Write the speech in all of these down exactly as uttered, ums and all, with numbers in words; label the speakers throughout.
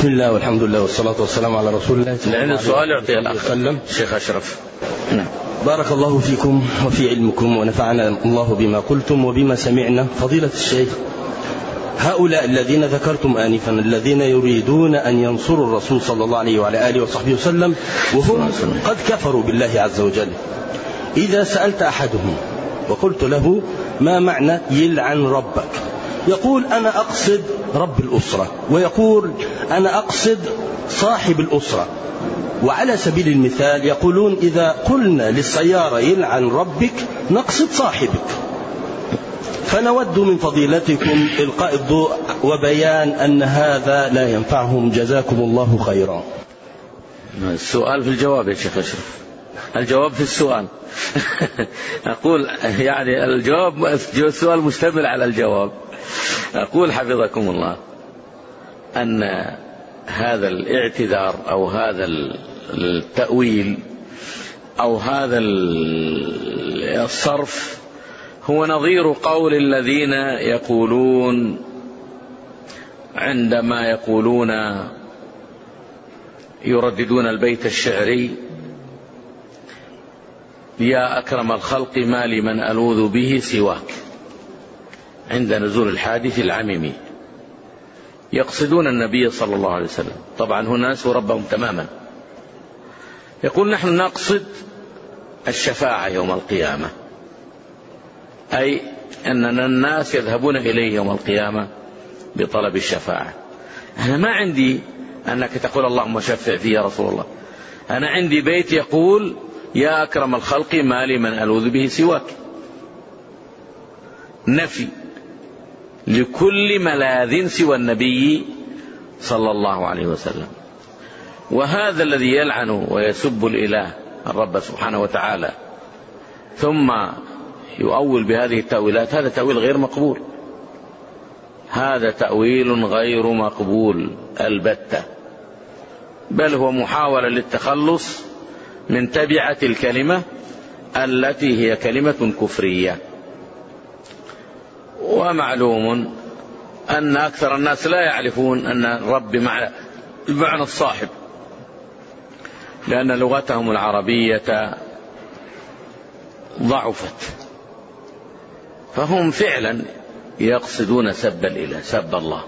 Speaker 1: بسم الله والحمد لله والصلاة والسلام على رسول الله.
Speaker 2: لأن السؤال يعطيه الأخ الشيخ أشرف.
Speaker 1: نعم. بارك الله فيكم وفي علمكم ونفعنا الله بما قلتم وبما سمعنا. فضيلة الشيخ، هؤلاء الذين ذكرتم آنفا الذين يريدون أن ينصروا الرسول صلى الله عليه وعلى آله وصحبه وسلم وهم قد كفروا بالله عز وجل، إذا سألت أحدهم وقلت له ما معنى يلعن ربك، يقول أنا أقصد رب الأسرة، ويقول أنا أقصد صاحب الأسرة. وعلى سبيل المثال يقولون إذا قلنا للسيارة يلعن ربك نقصد صاحبك. فنود من فضيلتكم إلقاء الضوء وبيان أن هذا لا ينفعهم، جزاكم الله خيرا.
Speaker 2: السؤال في الجواب يا شيخ أشرف، الجواب في السؤال. أقول يعني الجواب السؤال مشتمل على الجواب. أقول حفظكم الله أن هذا الاعتذار أو هذا التأويل أو هذا الصرف هو نظير قول الذين يقولون عندما يقولون يرددون البيت الشعري يا أكرم الخلق ما لي من ألوذ به سواك عند نزول الحادث العميمي، يقصدون النبي صلى الله عليه وسلم. طبعا هنا نسوا ربهم تماما. يقول نحن نقصد الشفاعة يوم القيامة، أي أننا الناس يذهبون إليه يوم القيامة بطلب الشفاعة. أنا ما عندي أنك تقول اللهم شفع فيه يا رسول الله، أنا عندي بيت يقول يا أكرم الخلق ما لي من ألوذ به سواك، نفي لكل ملاذ سوى النبي صلى الله عليه وسلم. وهذا الذي يلعن ويسب الإله الرب سبحانه وتعالى ثم يؤول بهذه التأويلات، هذا تأويل غير مقبول، هذا تأويل غير مقبول البتة، بل هو محاولة للتخلص من تبعة الكلمة التي هي كلمة كفرية. ومعلوم أن أكثر الناس لا يعرفون أن الرب بمعنى الصاحب، لأن لغتهم العربية ضعفت، فهم فعلا يقصدون سب الإله، سب الله.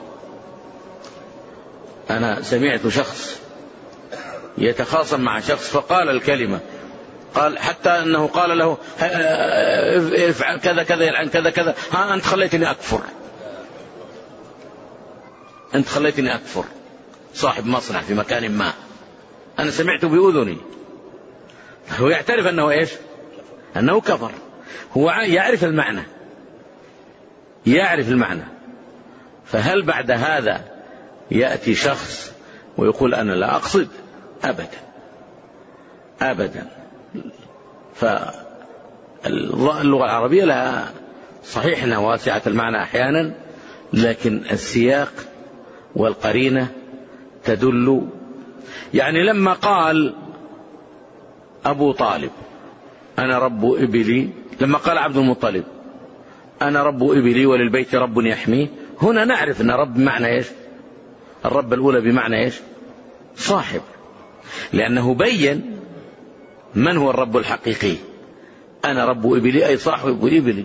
Speaker 2: أنا سمعت شخص يتخاصم مع شخص فقال الكلمة، قال حتى أنه قال له افعل كذا كذا يلعن كذا كذا، ها أنت خليتني أكفر، أنت خليتني أكفر، صاحب مصنع في مكان ما، أنا سمعته بأذني. هو يعترف أنه إيش؟ أنه كفر، هو يعرف المعنى، يعرف المعنى. فهل بعد هذا يأتي شخص ويقول أنا لا أقصد؟ أبدا أبدا. فاللغة العربية لها صحيح أنها واسعة المعنى أحيانا، لكن السياق والقرينة تدل. يعني لما قال أبو طالب أنا رب إبلي، لما قال عبد المطلب أنا رب إبلي وللبيت رب يحميه، هنا نعرف أن رب بمعنى إيش؟ الرب الأولى بمعنى إيش؟ صاحب، لأنه بين من هو الرب الحقيقي. أنا رب إبلي أي صاحب إبلي،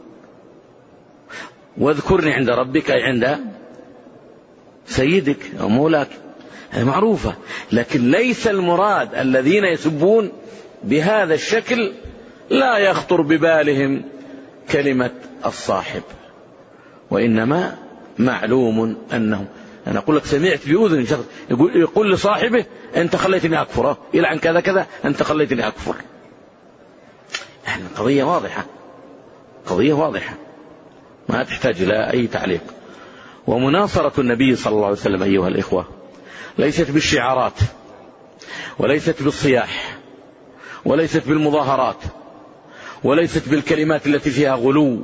Speaker 2: واذكرني عند ربك أي عند سيدك أو مولاك، هذه معروفة. لكن ليس المراد الذين يسبون بهذا الشكل لا يخطر ببالهم كلمة الصاحب، وإنما معلوم أنهم، أنا أقول لك سمعت بأذن شخص يقول, يقول لصاحبه أنت خليتني أكفر، يلعن كذا كذا أنت خليتني أكفر. يعني قضية واضحة، قضية واضحة ما تحتاج إلى أي تعليق. ومناصرة النبي صلى الله عليه وسلم أيها الإخوة ليست بالشعارات، وليست بالصياح، وليست بالمظاهرات، وليست بالكلمات التي فيها غلو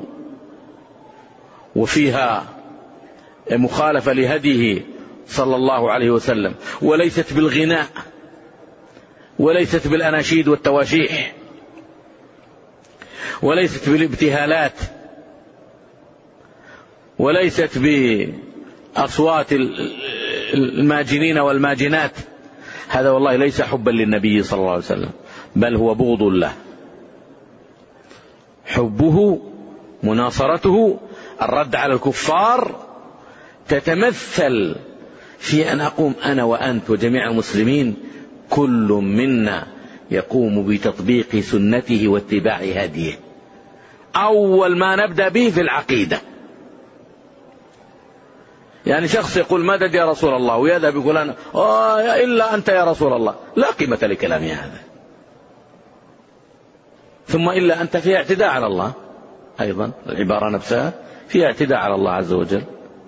Speaker 2: وفيها مخالفة لهديه صلى الله عليه وسلم، وليست بالغناء، وليست بالأناشيد والتواشيح، وليست بالابتهالات، وليست بأصوات الماجنين والماجنات، هذا والله ليس حبا للنبي صلى الله عليه وسلم، بل هو بغض له. حبه مناصرته الرد على الكفار تتمثل في أن أقوم أنا وأنت وجميع المسلمين كل منا يقوم بتطبيق سنته واتباع هديه، أول ما نبدأ به في العقيدة. يعني شخص يقول مدد يا رسول الله ويذهب يقول أنا آه إلا أنت يا رسول الله، لا قيمة لكلامي هذا. ثم إلا أنت فيها اعتداء على الله أيضا، العبارة نفسها فيها اعتداء على الله عز وجل،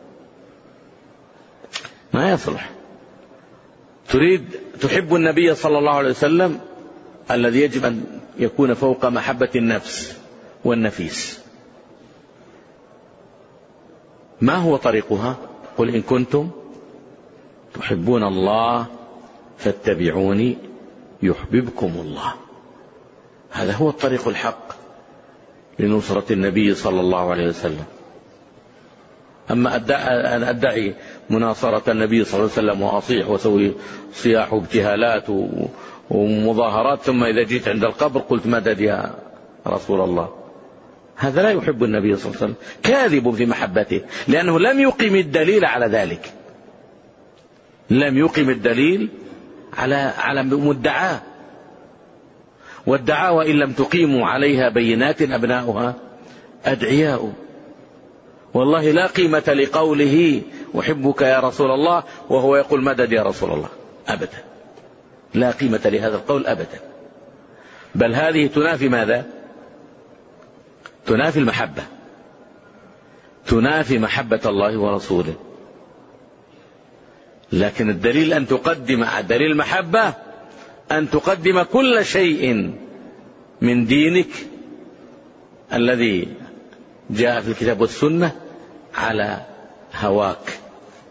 Speaker 2: ما يصلح. تريد تحب النبي صلى الله عليه وسلم الذي يجب أن يكون فوق محبة النفس والنفيس. ما هو طريقها؟ قل إن كنتم تحبون الله فاتبعوني يحببكم الله. هذا هو الطريق الحق لنصرة النبي صلى الله عليه وسلم. أما أن أدعي مناصرة النبي صلى الله عليه وسلم وأصيح وسوي صياح وابتهالات ومظاهرات، ثم إذا جيت عند القبر قلت مدد يا رسول الله، هذا لا يحب النبي صلى الله عليه وسلم، كاذب في محبته، لأنه لم يقم الدليل على ذلك، لم يقم الدليل على على مدعاه. والدعاوى إن لم تقيموا عليها بينات أبناؤها أدعياء. والله لا قيمة لقوله أحبك يا رسول الله وهو يقول مدد يا رسول الله، أبدا لا قيمة لهذا القول أبدا. بل هذه تنافي ماذا؟ تنافي المحبة، تنافي محبة الله ورسوله. لكن الدليل أن تقدم دليل المحبة أن تقدم كل شيء من دينك الذي جاء في الكتاب والسنة على هواك.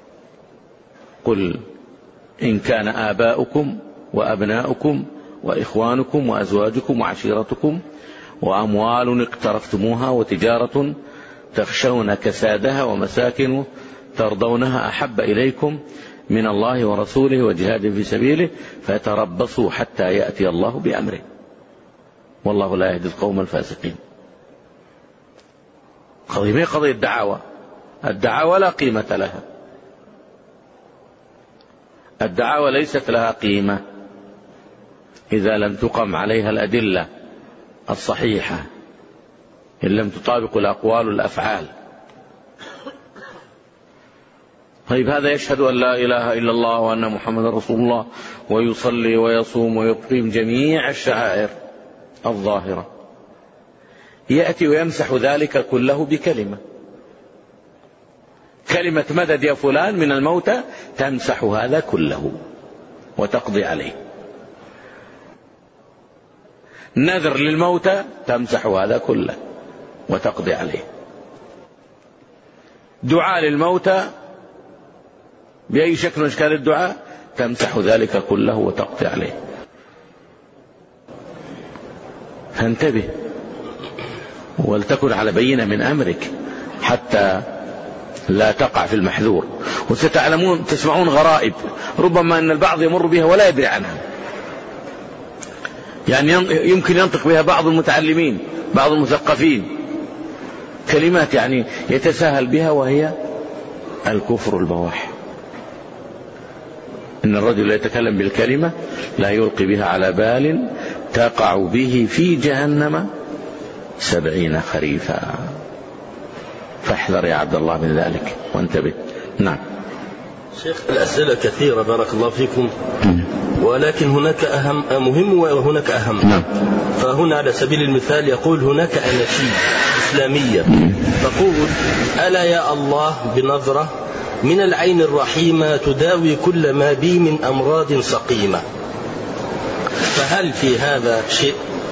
Speaker 2: قل إن كان آباؤكم وأبناؤكم وإخوانكم وأزواجكم وعشيرتكم وأموال اقترفتموها وتجارة تخشون كسادها ومساكن ترضونها أحب إليكم من الله ورسوله وجهاد في سبيله فتربصوا حتى يأتي الله بأمره والله لا يهدي القوم الفاسقين. قضية ما قضية الدعاوى، الدعاوى لا قيمة لها، الدعاوى ليست لها قيمة إذا لم تقم عليها الأدلة الصحيحة، إن لم تطابق الأقوال والأفعال. طيب هذا يشهد أن لا إله إلا الله وأن محمد رسول الله ويصلي ويصوم ويقيم جميع الشعائر الظاهرة، يأتي ويمسح ذلك كله بكلمة، كلمة مدد يا فلان من الموتى تمسح هذا كله وتقضي عليه، نذر للموتى تمسح هذا كله وتقضي عليه، دعاء للموتى بأي شكل من أشكال الدعاء تمسح ذلك كله وتقضي عليه. فانتبه ولتكن على بينة من أمرك حتى لا تقع في المحذور. وستعلمون تسمعون غرائب ربما أن البعض يمر بها ولا يدري عنها، يعني يمكن ينطق بها بعض المتعلمين بعض المثقفين، كلمات يعني يتساهل بها وهي الكفر البواح. إن الرجل يتكلم بالكلمة لا يلقي بها على بال تقع به في جهنم سبعين خريفا. فاحذر يا عبد الله من ذلك وانتبه. نعم
Speaker 1: شيخ، الأسئلة كثيرة بارك الله فيكم، ولكن هناك أهم مهم وهناك أهم.
Speaker 2: نعم.
Speaker 1: فهنا على سبيل المثال يقول هناك أناشيد إسلامية تقول ألا يا الله بنظرة من العين الرحيمة تداوي كل ما بي من أمراض سقيمة، فهل في هذا شيء؟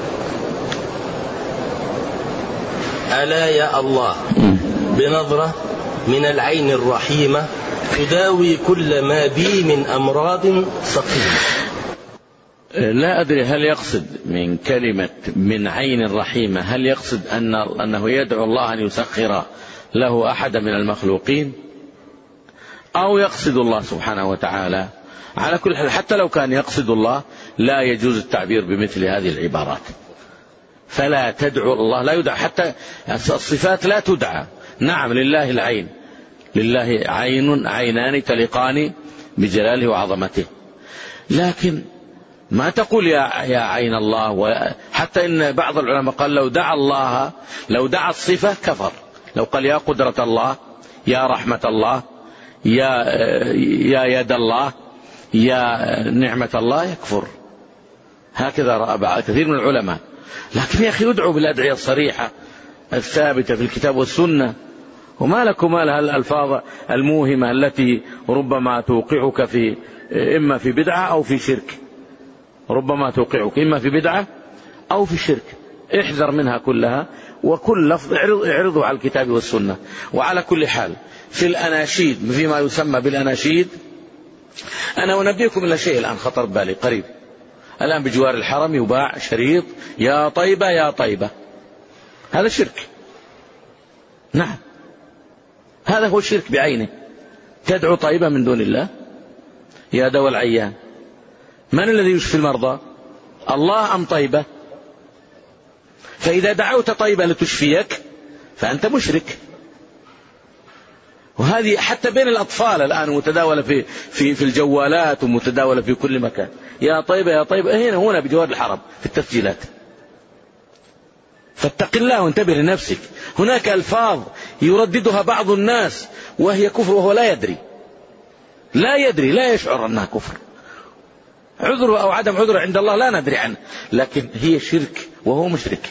Speaker 1: ألا يا الله بنظرة من العين الرحيمة تداوي كل ما بي من أمراض سقيمة.
Speaker 2: لا أدري هل يقصد من كلمة من عين رحيمة هل يقصد أن أنه يدعو الله أن يسخر له أحد من المخلوقين، أو يقصد الله سبحانه وتعالى. على كل حال حتى لو كان يقصد الله لا يجوز التعبير بمثل هذه العبارات. فلا تدعو الله، لا يدعى، حتى الصفات لا تدعى. نعم لله العين، لله عين عينان تلقان بجلاله وعظمته، لكن ما تقول يا يا عين الله. حتى إن بعض العلماء قال لو دعا الله، لو دعا الصفة كفر. لو قال يا قدرة الله، يا رحمة الله، يا يا يد الله، يا نعمة الله، يكفر. هكذا رأى كثير من العلماء. لكن يا أخي ادعوا بالأدعية الصريحة الثابتة في الكتاب والسنة، وما لكم مال الألفاظ الموهمة التي ربما توقعك في إما في بدعة أو في شرك، ربما توقعك إما في بدعة أو في شرك. احذر منها كلها، وكل لفظ اعرضوا على الكتاب والسنة. وعلى كل حال في الأناشيد، فيما يسمى بالأناشيد، أنا أنبئكم إلى شيء الآن خطر بالي قريب. الآن بجوار الحرم يباع شريط يا طيبة يا طيبة، هذا شرك. نعم هذا هو الشرك بعينه. تدعو طيبة من دون الله، يا دواء العيان. من الذي يشفي المرضى؟ الله أم طيبة؟ فإذا دعوت طيبة لتشفيك فأنت مشرك. وهذه حتى بين الأطفال الآن متداولة في في في الجوالات ومتداولة في كل مكان. يا طيبة يا طيبة، هنا هنا بجوار الحرم في التسجيلات. فاتق الله وانتبه لنفسك. هناك ألفاظ يرددها بعض الناس وهي كفر وهو لا يدري، لا يدري، لا يشعر أنها كفر. عذر أو عدم عذر عند الله لا ندري عنه، لكن هي شرك وهو مشرك.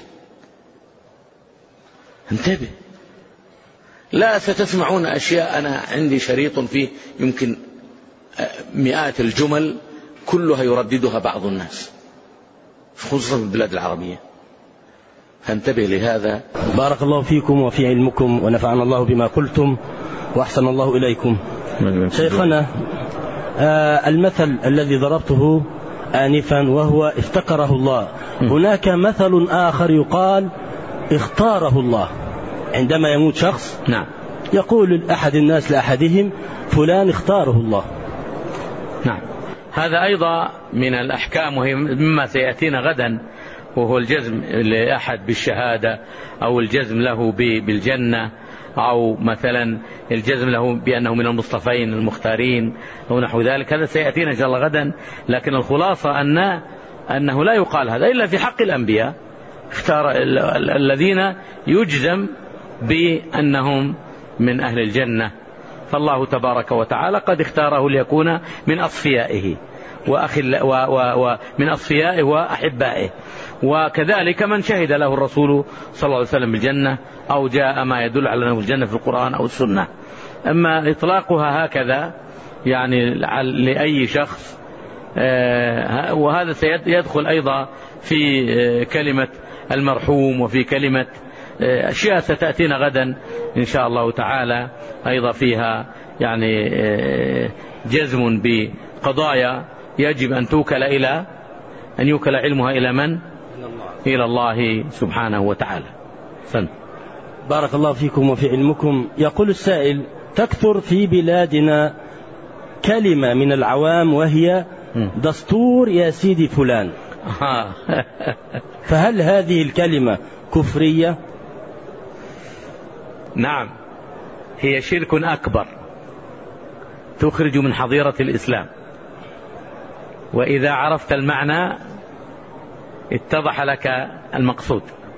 Speaker 2: انتبه. لا ستسمعون أشياء. أنا عندي شريط فيه يمكن مئات الجمل كلها يرددها بعض الناس خصوصا في البلاد العربية، فانتبه لهذا.
Speaker 1: بارك الله فيكم وفي علمكم، ونفعنا الله بما قلتم وأحسن الله إليكم. شيخنا، آه المثل الذي ضربته آنفا وهو افتقره الله، هناك مثل آخر يقال اختاره الله. عندما يموت شخص،
Speaker 2: نعم،
Speaker 1: يقول أحد الناس لأحدهم فلان اختاره الله.
Speaker 2: نعم، هذا أيضا من الأحكام، وهي مما سيأتينا غدا، وهو الجزم لأحد بالشهادة، أو الجزم له بالجنة، أو مثلا الجزم له بأنه من المصطفين المختارين أو نحو ذلك. هذا سيأتينا إن شاء الله غدا. لكن الخلاصة أن أنه لا يقال هذا إلا في حق الأنبياء، اختار الذين يجزم بأنهم من أهل الجنة، فالله تبارك وتعالى قد اختاره ليكون من أصفيائه وأخل ومن أصفيائه وأحبائه. وكذلك من شهد له الرسول صلى الله عليه وسلم بالجنة، أو جاء ما يدل على أنه الجنة في القرآن أو السنة. أما إطلاقها هكذا يعني لأي شخص، وهذا سيدخل أيضا في كلمة المرحوم، وفي كلمة أشياء ستأتينا غدا إن شاء الله تعالى أيضا فيها يعني جزم بقضايا يجب أن توكل إلى أن يوكل علمها إلى من؟ إلى الله سبحانه وتعالى. سن.
Speaker 1: بارك الله فيكم وفي علمكم. يقول السائل: تكثر في بلادنا كلمة من العوام وهي دستور يا سيدي فلان، فهل هذه الكلمة كفرية؟
Speaker 2: نعم، هي شرك أكبر تخرج من حظيرة الإسلام. وإذا عرفت المعنى اتضح لك المقصود.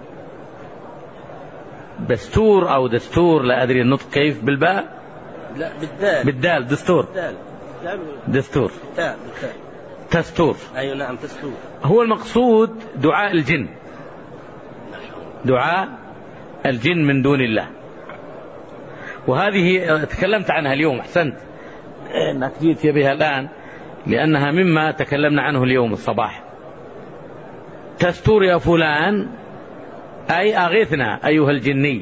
Speaker 2: دستور أو دستور، لا أدري النطق كيف، بالباء؟
Speaker 1: لا بالدال.
Speaker 2: بالدال. دستور. دستور. تستور.
Speaker 1: أيوة نعم تستور.
Speaker 2: هو المقصود دعاء الجن، دعاء الجن من دون الله. وهذه تكلمت عنها اليوم، أحسنت أنك جيت بها الآن، لأنها مما تكلمنا عنه اليوم الصباح. تستور يا فلان أي أغثنا أيها الجني،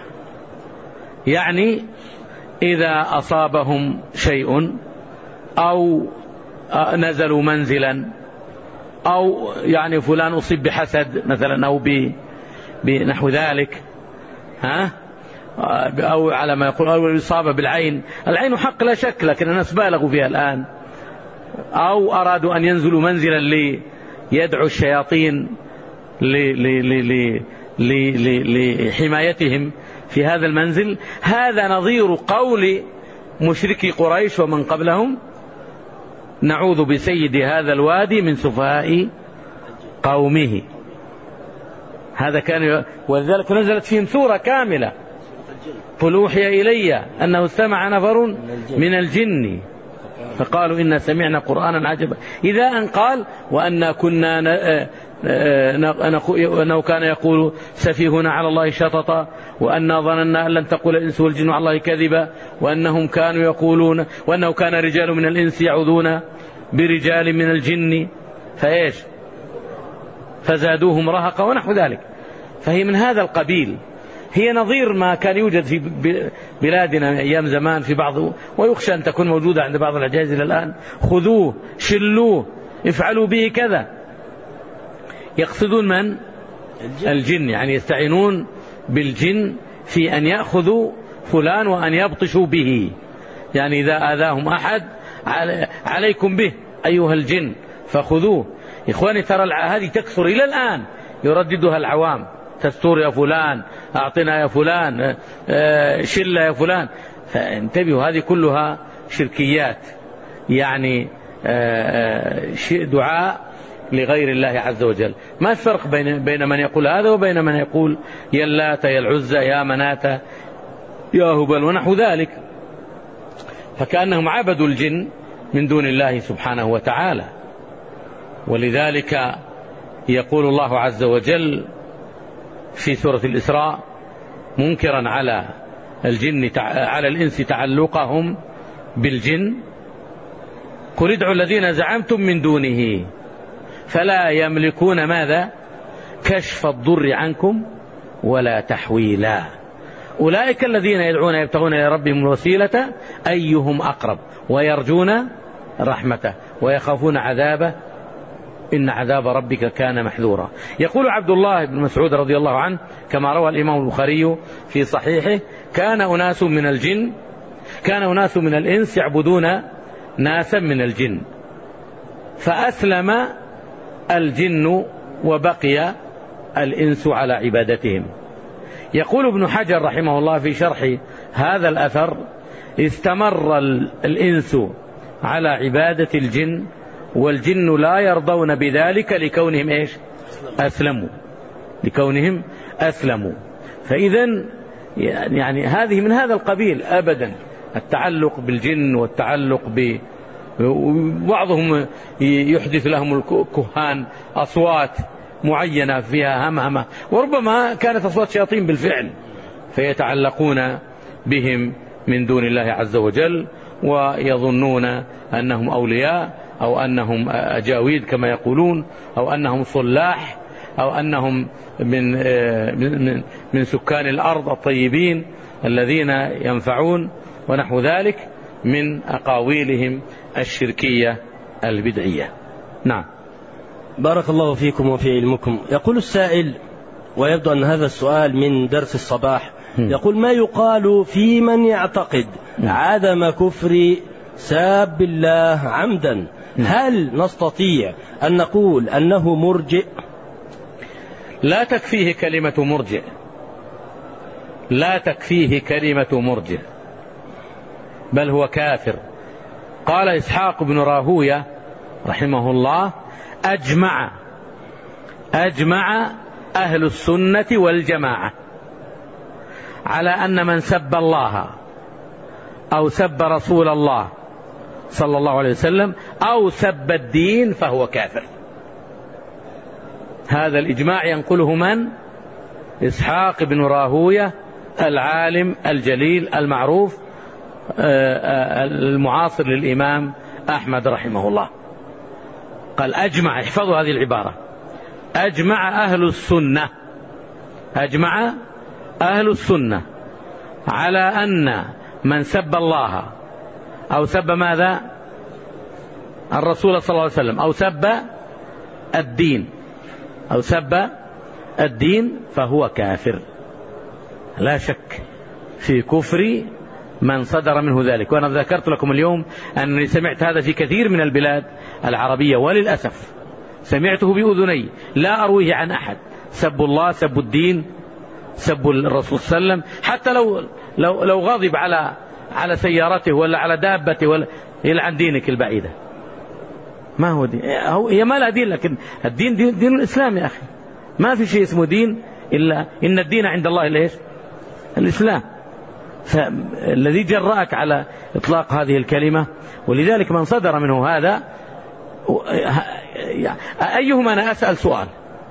Speaker 2: يعني إذا أصابهم شيء أو نزلوا منزلا، أو يعني فلان أصيب بحسد مثلا أو بنحو ذلك، ها، أو على ما يقول أو الإصابة بالعين. العين حق لا شك، لكن الناس بالغوا فيها الآن. أو أرادوا أن ينزلوا منزلا ليدعوا الشياطين لحمايتهم في هذا المنزل. هذا نظير قول مشركي قريش ومن قبلهم: نعوذ بسيد هذا الوادي من سفهاء قومه. هذا كان، ولذلك نزلت فيهم سورة كاملة: قل أوحي إلي أنه استمع نفر من الجن فقالوا إنا سمعنا قرآنا عجبا. إذا أن قال: وأنا كنا أنه كان يقول سفيهنا على الله شططا، وأنا ظننا أن لن تقول الإنس والجن على الله كذبا، وأنهم كانوا يقولون، وأنه كان رجال من الإنس يعوذون برجال من الجن فإيش فزادوهم رهقا ونحو ذلك. فهي من هذا القبيل، هي نظير ما كان يوجد في بلادنا أيام زمان في بعض، ويخشى أن تكون موجودة عند بعض العجائز إلى الآن: خذوه شلوه افعلوا به كذا. يقصدون من؟ الجن، يعني يستعينون بالجن في أن يأخذوا فلان وأن يبطشوا به. يعني إذا آذاهم أحد عليكم به أيها الجن فخذوه. إخواني ترى هذه تكثر إلى الآن، يرددها العوام: تستور يا فلان، أعطنا يا فلان، شل يا فلان. فانتبهوا، هذه كلها شركيات، يعني دعاء لغير الله عز وجل. ما الفرق بين بين من يقول هذا وبين من يقول يا اللات يا العزى يا مناة يا هبل ونحو ذلك؟ فكأنهم عبدوا الجن من دون الله سبحانه وتعالى. ولذلك يقول الله عز وجل في سورة الإسراء منكرا على الجن على الإنس تعلقهم بالجن: قل ادعوا الذين زعمتم من دونه فلا يملكون ماذا؟ كشف الضر عنكم ولا تحويلا. أولئك الذين يدعون يبتغون إلى ربهم الوسيلة أيهم أقرب ويرجون رحمته ويخافون عذابه إن عذاب ربك كان محذورا. يقول عبد الله بن مسعود رضي الله عنه كما روى الإمام البخاري في صحيحه: كان أناس من الجن كان أناس من الإنس يعبدون ناسا من الجن فأسلم الجن وبقي الإنس على عبادتهم. يقول ابن حجر رحمه الله في شرح هذا الأثر: استمر الإنس على عبادة الجن والجن لا يرضون بذلك لكونهم إيش؟ أسلموا لكونهم أسلموا. فإذن يعني هذه من هذا القبيل أبدا، التعلق بالجن والتعلق ب بعضهم يحدث لهم الكهان أصوات معينة فيها همهمة، وربما كانت أصوات شياطين بالفعل، فيتعلقون بهم من دون الله عز وجل ويظنون أنهم أولياء أو أنهم أجاويد كما يقولون، أو أنهم صلاح، أو أنهم من من من سكان الأرض الطيبين الذين ينفعون ونحو ذلك من أقاويلهم الشركية البدعية. نعم.
Speaker 1: بارك الله فيكم وفي علمكم. يقول السائل، ويبدو أن هذا السؤال من درس الصباح، يقول: ما يقال في من يعتقد عدم كفر ساب الله عمدا؟ هل نستطيع أن نقول أنه مرجئ؟
Speaker 2: لا تكفيه كلمة مرجئ، لا تكفيه كلمة مرجئ، بل هو كافر. قال إسحاق بن راهوية رحمه الله: أجمع أجمع أهل السنة والجماعة على أن من سب الله أو سب رسول الله صلى الله عليه وسلم أو سب الدين فهو كافر. هذا الإجماع ينقله من؟ إسحاق بن راهوية العالم الجليل المعروف المعاصر للإمام أحمد رحمه الله. قال أجمع، احفظوا هذه العبارة: أجمع أهل السنة أجمع أهل السنة على أن من سب الله أو سب ماذا؟ الرسول صلى الله عليه وسلم، أو سب الدين أو سب الدين فهو كافر لا شك. في كفر من صدر منه ذلك. وأنا ذكرت لكم اليوم أنني سمعت هذا في كثير من البلاد العربية، وللأسف سمعته بأذني، لا أرويه عن أحد. سب الله، سب الدين، سب الرسول صلى الله عليه وسلم، حتى لو لو لو غضب على على سيارته ولا على دابته ولا يلعن دينك البعيدة. ما هو دين؟ هو هي ما لها دين، لكن الدين دين, دين الإسلام يا أخي. ما في شيء اسمه دين إلا إن الدين عند الله ليش؟ الإسلام. فالذي جرأك على إطلاق هذه الكلمة، ولذلك من صدر منه هذا أيهما، أنا أسأل سؤال،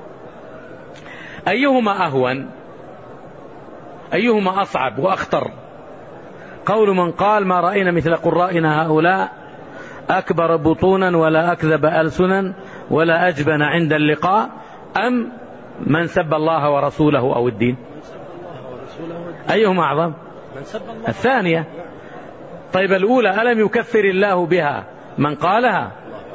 Speaker 2: أيهما أهون، أيهما أصعب وأخطر؟ قول من قال ما رأينا مثل قرائنا هؤلاء أكبر بطونا ولا أكذب ألسنا ولا أجبن عند اللقاء، أم من سب الله ورسوله أو الدين؟ أيهما أعظم؟ الثانية. طيب الأولى ألم يكفر الله بها من قالها؟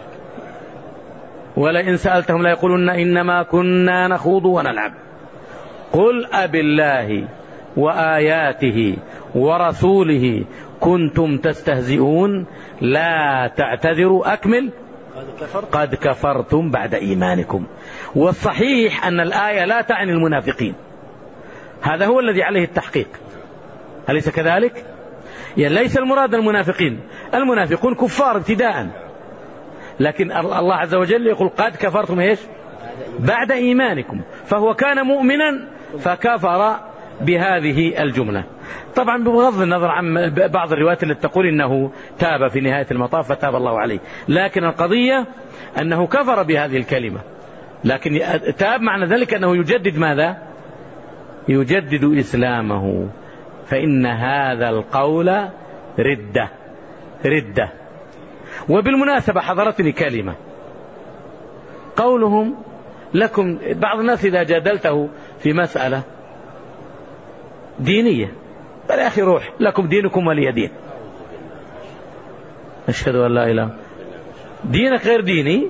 Speaker 2: ولئن سألتهم لا يقولون إنما كنا نخوض ونلعب. قل أب الله وآياته ورسوله كنتم تستهزئون لا تعتذروا أكمل قد كفرتم بعد إيمانكم. والصحيح أن الآية لا تعني المنافقين، هذا هو الذي عليه التحقيق، أليس كذلك؟ يعني ليس المراد المنافقين، المنافقون كفار ابتداء، لكن الله عز وجل يقول قد كفرتم إيش؟ بعد إيمانكم. فهو كان مؤمنا فكفر بهذه الجملة. طبعا بغض النظر عن بعض الروايات التي تقول إنه تاب في نهاية المطاف فتاب الله عليه، لكن القضية أنه كفر بهذه الكلمة، لكن تاب معنى ذلك أنه يجدد ماذا؟ يجدد إسلامه. فإن هذا القول ردة ردة. وبالمناسبة حضرتني كلمة، قولهم لكم، بعض الناس إذا جادلته في مسألة دينية قال يا أخي روح لكم دينكم ولي دين. أشهد أن لا إله، دينك غير ديني؟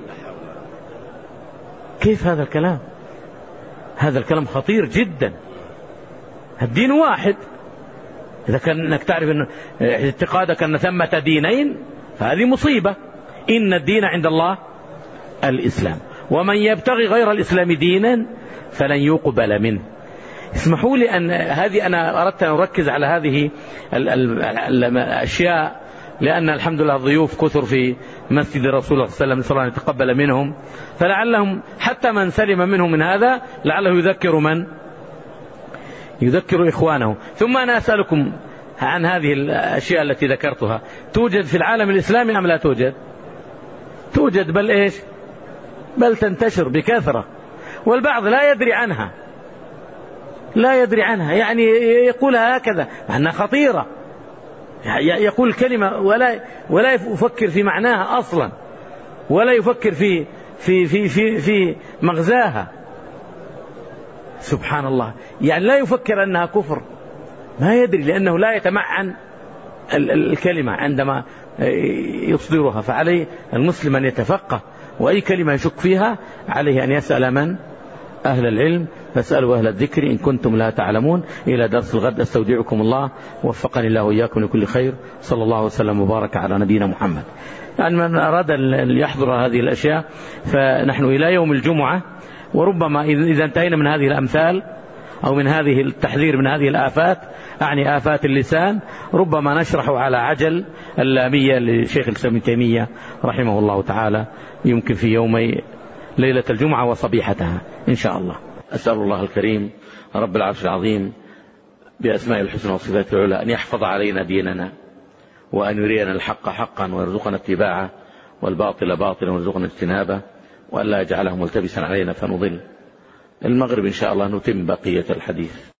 Speaker 2: كيف هذا الكلام؟ هذا الكلام خطير جدا. الدين واحد، إذا كان أنك تعرف أن اعتقادك أن ثمة دينين فهذه مصيبة. إن الدين عند الله الإسلام، ومن يبتغي غير الإسلام دينا فلن يقبل منه. اسمحوا لي أن هذه أنا أردت أن أركز على هذه الأشياء، لأن الحمد لله الضيوف كثر في مسجد الرسول صلى الله عليه وسلم، نسأل الله أن يتقبل منهم، فلعلهم حتى من سلم منهم من هذا لعله يذكر من يذكر إخوانه. ثم أنا أسألكم عن هذه الأشياء التي ذكرتها، توجد في العالم الإسلامي أم لا توجد؟ توجد، بل إيش؟ بل تنتشر بكثرة، والبعض لا يدري عنها، لا يدري عنها، يعني يقولها هكذا مع أنها خطيرة، يقول كلمة ولا ولا يفكر في معناها أصلا، ولا يفكر في في في في في مغزاها. سبحان الله، يعني لا يفكر أنها كفر، ما يدري، لأنه لا يتمعن الكلمة عندما يصدرها. فعليه المسلم أن يتفقه، وأي كلمة يشك فيها عليه أن يسأل من؟ أهل العلم، فاسألوا أهل الذكر إن كنتم لا تعلمون. إلى درس الغد، أستودعكم الله، وفقني الله وإياكم لكل خير، صلى الله وسلم وبارك على نبينا محمد. يعني من أراد أن يحضر هذه الأشياء فنحن إلى يوم الجمعة، وربما إذا انتهينا من هذه الأمثال أو من هذه التحذير من هذه الآفات، أعني آفات اللسان، ربما نشرح على عجل اللامية لشيخ الإسلام ابن تيمية رحمه الله تعالى، يمكن في يومي ليلة الجمعة وصبيحتها إن شاء الله. أسأل الله الكريم رب العرش العظيم بأسماء الحسنى وصفات العلى أن يحفظ علينا ديننا، وأن يرينا الحق حقا ويرزقنا اتباعه، والباطل باطلا ويرزقنا اجتنابه، وأن لا يجعله ملتبسا علينا فنضل. المغرب إن شاء الله نتم بقية الحديث.